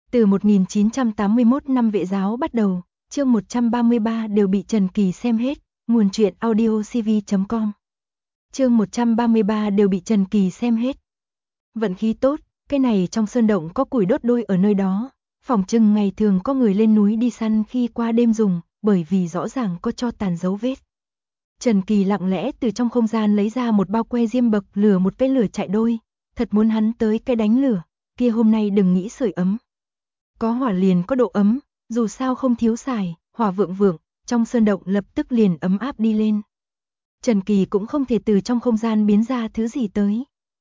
Từ 1981 năm Vệ giáo bắt đầu, chương 133 đều bị Trần Kỳ xem hết, nguồn truyện audiocv.com. Chương 133 đều bị Trần Kỳ xem hết. Vận khí tốt, cái này trong sơn động có củi đốt đôi ở nơi đó, phỏng chừng ngày thường có người lên núi đi săn khi qua đêm dùng, bởi vì rõ ràng có tro tàn dấu vết. Trần Kỳ lặng lẽ từ trong không gian lấy ra một bao que diêm bậc lửa một cái lửa chạy đôi, thật muốn hắn tới cái đánh lửa, kia hôm nay đừng nghĩ sưởi ấm. Có hỏa liền có độ ấm, dù sao không thiếu xài, hỏa vượng vượng, trong sơn động lập tức liền ấm áp đi lên. Trần Kỳ cũng không thể từ trong không gian biến ra thứ gì tới.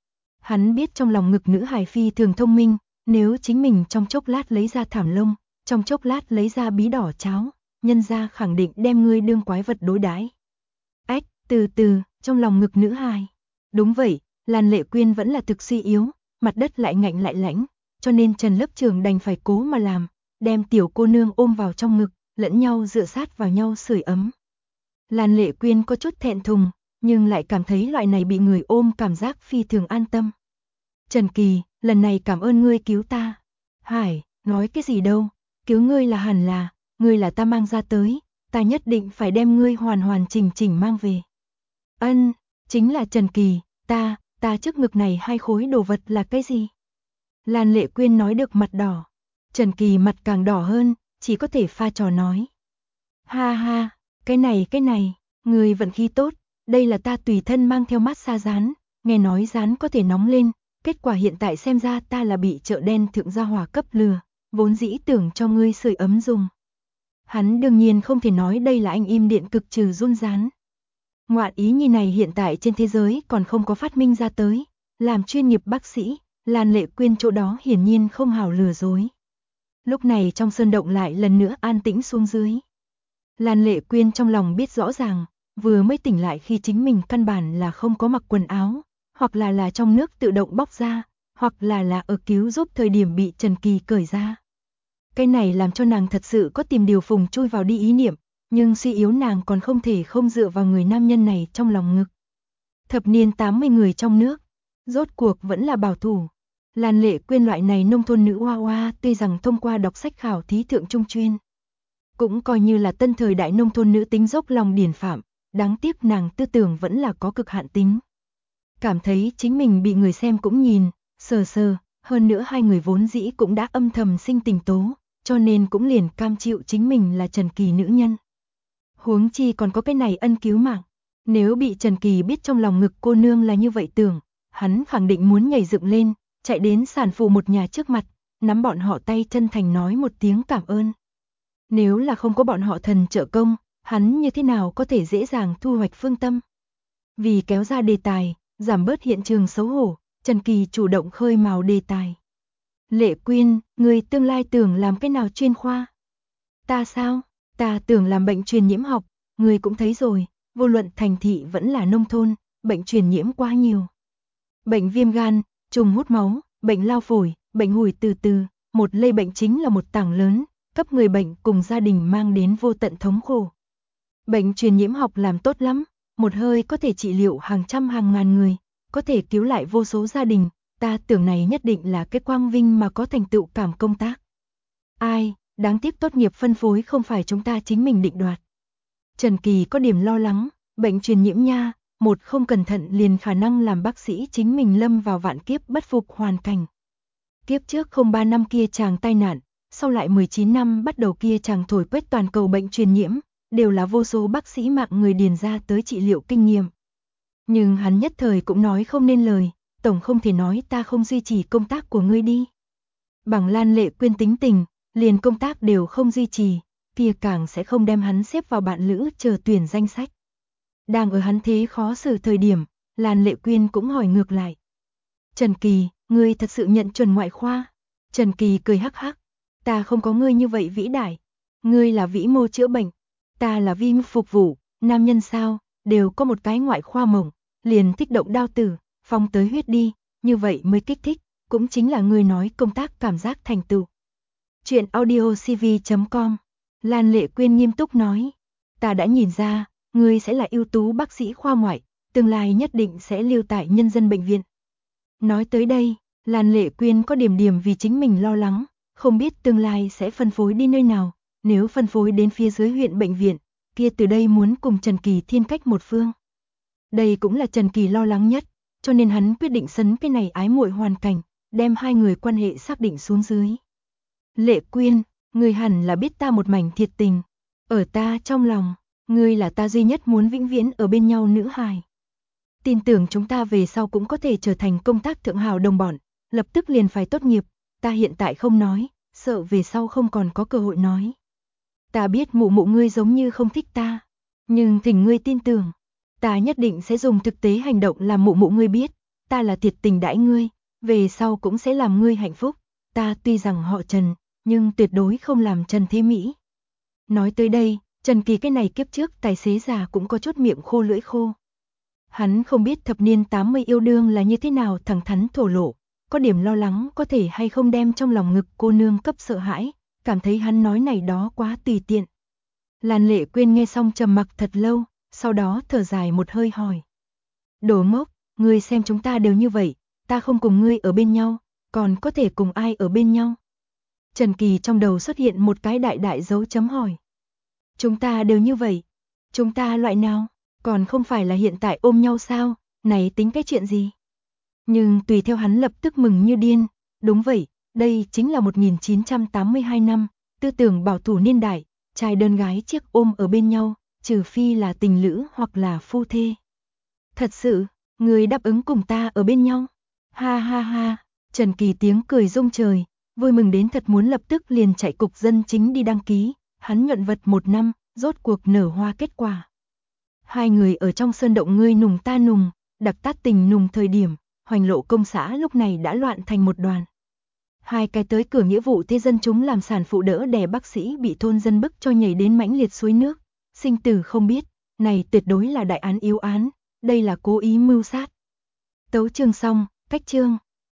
Hắn biết trong lòng ngực nữ hài phi thường thông minh, nếu chính mình trong chốc lát lấy ra thảm lông, trong chốc lát lấy ra bí đỏ cháo, nhân gia khẳng định đem ngươi đương quái vật đối đãi. Ách, từ từ, trong lòng ngực nữ hài. Đúng vậy, Lan Lệ Quyên vẫn là thực suy yếu, mặt đất lại ngạnh lại lãnh, cho nên Trần Lớp Trường đành phải cố mà làm, đem tiểu cô nương ôm vào trong ngực, lẫn nhau dựa sát vào nhau sưởi ấm. Lan Lệ Quyên có chút thẹn thùng, nhưng lại cảm thấy loại này bị người ôm cảm giác phi thường an tâm. Trần Kỳ, lần này cảm ơn ngươi cứu ta. Hải, nói cái gì đâu, cứu ngươi là hẳn là, ngươi là ta mang ra tới, ta nhất định phải đem ngươi hoàn hoàn chỉnh chỉnh mang về. Ân, chính là Trần Kỳ, ta trước ngực này hai khối đồ vật là cái gì? Lan Lệ Quyên nói được mặt đỏ. Trần Kỳ mặt càng đỏ hơn, chỉ có thể pha trò nói. Ha ha, cái này, người vận khí tốt, đây là ta tùy thân mang theo massage rán, nghe nói rán có thể nóng lên, kết quả hiện tại xem ra ta là bị chợ đen thượng gia hỏa cấp lừa, vốn dĩ tưởng cho ngươi sưởi ấm dùng. Hắn đương nhiên không thể nói đây là anh im điện cực trừ run rán. Ngoạn ý nhi này hiện tại trên thế giới còn không có phát minh ra tới, làm chuyên nghiệp bác sĩ, Lan Lệ Quyên chỗ đó hiển nhiên không hảo lừa dối. Lúc này trong sơn động lại lần nữa an tĩnh xuống dưới. Lan Lệ Quyên trong lòng biết rõ ràng, vừa mới tỉnh lại khi chính mình căn bản là không có mặc quần áo, hoặc là trong nước tự động bóc ra, hoặc là ở cứu giúp thời điểm bị Trần Kỳ cởi ra. Cái này làm cho nàng thật sự có tìm điều phùng chui vào đi ý niệm, nhưng suy yếu nàng còn không thể không dựa vào người nam nhân này trong lòng ngực. Thập niên 80 người trong nước, rốt cuộc vẫn là bảo thủ. Lan Lệ Quyên loại này nông thôn nữ hoa hoa tuy rằng thông qua đọc sách khảo thí thượng trung chuyên, cũng coi như là tân thời đại nông thôn nữ tính dốc lòng điển phạm, đáng tiếc nàng tư tưởng vẫn là có cực hạn tính. Cảm thấy chính mình bị người xem cũng nhìn, sờ, hơn nữa hai người vốn dĩ cũng đã âm thầm sinh tình tố, cho nên cũng liền cam chịu chính mình là Trần Kỳ nữ nhân. Huống chi còn có cái này ân cứu mạng, nếu bị Trần Kỳ biết trong lòng ngực cô nương là như vậy tưởng, hắn khẳng định muốn nhảy dựng lên, chạy đến sản phụ một nhà trước mặt, nắm bọn họ tay chân thành nói một tiếng cảm ơn. Nếu là không có bọn họ thần trợ công, hắn như thế nào có thể dễ dàng thu hoạch phương tâm. Vì kéo ra đề tài, giảm bớt hiện trường xấu hổ, Trần Kỳ chủ động khơi mào đề tài. Lệ Quyên, người tương lai tưởng làm cái nào chuyên khoa? Ta sao? Ta tưởng làm bệnh truyền nhiễm học, người cũng thấy rồi, vô luận thành thị vẫn là nông thôn, bệnh truyền nhiễm quá nhiều. Bệnh viêm gan, trùng hút máu, bệnh lao phổi, bệnh hủi từ từ, một lây bệnh chính là một tảng lớn, cấp người bệnh cùng gia đình mang đến vô tận thống khổ. Bệnh truyền nhiễm học làm tốt lắm, một hơi có thể trị liệu hàng trăm hàng ngàn người, có thể cứu lại vô số gia đình, ta tưởng này nhất định là cái quang vinh mà có thành tựu cảm công tác. Ai, đáng tiếc tốt nghiệp phân phối không phải chúng ta chính mình định đoạt. Trần Kỳ có điểm lo lắng, bệnh truyền nhiễm nha, một không cẩn thận liền khả năng làm bác sĩ chính mình lâm vào vạn kiếp bất phục hoàn cảnh. Kiếp trước 03 năm kia chàng tai nạn, sau lại 19 năm bắt đầu kia chàng thổi quét toàn cầu bệnh truyền nhiễm, đều là vô số bác sĩ mạng người điền ra tới trị liệu kinh nghiệm. Nhưng hắn nhất thời cũng nói không nên lời, tổng không thể nói ta không duy trì công tác của ngươi đi. Bằng Lan Lệ Quyên tính tình, liền công tác đều không duy trì, kia càng sẽ không đem hắn xếp vào bạn lữ chờ tuyển danh sách. Đang ở hắn thế khó xử thời điểm, Lan Lệ Quyên cũng hỏi ngược lại. Trần Kỳ, ngươi thật sự nhận chuẩn ngoại khoa? Trần Kỳ cười hắc hắc, ta không có ngươi như vậy vĩ đại. Ngươi là vĩ mô chữa bệnh, ta là vi mô phục vụ, nam nhân sao, đều có một cái ngoại khoa mộng, liền thích động đao tử, phong tới huyết đi, như vậy mới kích thích, cũng chính là ngươi nói công tác cảm giác thành tựu. Chuyện audiocv.com. Lan Lệ Quyên nghiêm túc nói, ta đã nhìn ra, ngươi sẽ là ưu tú bác sĩ khoa ngoại, tương lai nhất định sẽ lưu tại nhân dân bệnh viện. Nói tới đây, Lan Lệ Quyên có điểm vì chính mình lo lắng, không biết tương lai sẽ phân phối đi nơi nào, nếu phân phối đến phía dưới huyện bệnh viện, kia từ đây muốn cùng Trần Kỳ thiên cách một phương. Đây cũng là Trần Kỳ lo lắng nhất, cho nên hắn quyết định sấn cái này ái muội hoàn cảnh, đem hai người quan hệ xác định xuống dưới. Lệ Quyên, ngươi hẳn là biết ta một mảnh thiệt tình, ở ta trong lòng, ngươi là ta duy nhất muốn vĩnh viễn ở bên nhau nữ hài. Tin tưởng chúng ta về sau cũng có thể trở thành công tác thượng hào đồng bọn, lập tức liền phải tốt nghiệp, ta hiện tại không nói, sợ về sau không còn có cơ hội nói. Ta biết mụ mụ ngươi giống như không thích ta, nhưng thỉnh ngươi tin tưởng, ta nhất định sẽ dùng thực tế hành động làm mụ mụ ngươi biết, ta là thiệt tình đãi ngươi, về sau cũng sẽ làm ngươi hạnh phúc, ta tuy rằng họ Trần, nhưng tuyệt đối không làm Trần Thế Mỹ. Nói tới đây, Trần Kỳ cái này kiếp trước tài xế già cũng có chút miệng khô lưỡi khô. Hắn không biết thập niên 80 yêu đương là như thế nào thẳng thắn thổ lộ, có điểm lo lắng có thể hay không đem trong lòng ngực cô nương cấp sợ hãi, cảm thấy hắn nói này đó quá tùy tiện. Lan Lệ Quyên nghe xong trầm mặc thật lâu, sau đó thở dài một hơi hỏi. Đồ ngốc, ngươi xem chúng ta đều như vậy, ta không cùng ngươi ở bên nhau, còn có thể cùng ai ở bên nhau? Trần Kỳ trong đầu xuất hiện một cái đại đại dấu chấm hỏi. Chúng ta đều như vậy, chúng ta loại nào, còn không phải là hiện tại ôm nhau sao, này tính cái chuyện gì? Nhưng tùy theo hắn lập tức mừng như điên, đúng vậy, đây chính là 1982 năm, tư tưởng bảo thủ niên đại, trai đơn gái chiếc ôm ở bên nhau, trừ phi là tình lữ hoặc là phu thê. Thật sự, người đáp ứng cùng ta ở bên nhau. Ha ha ha, Trần Kỳ tiếng cười rung trời, vui mừng đến thật muốn lập tức liền chạy cục dân chính đi đăng ký, hắn nhuận vật 1 năm, rốt cuộc nở hoa kết quả. Hai người ở trong sơn động ngươi nùng ta nùng, đặc tát tình nùng thời điểm, Hoành Lộ công xã lúc này đã loạn thành một đoàn. Hai cái tới cửa nghĩa vụ thế dân chúng làm sản phụ đỡ đẻ bác sĩ bị thôn dân bức cho nhảy đến mãnh liệt suối nước, sinh tử không biết, này tuyệt đối là đại án yếu án, đây là cố ý mưu sát. Tấu chương xong, cách chương.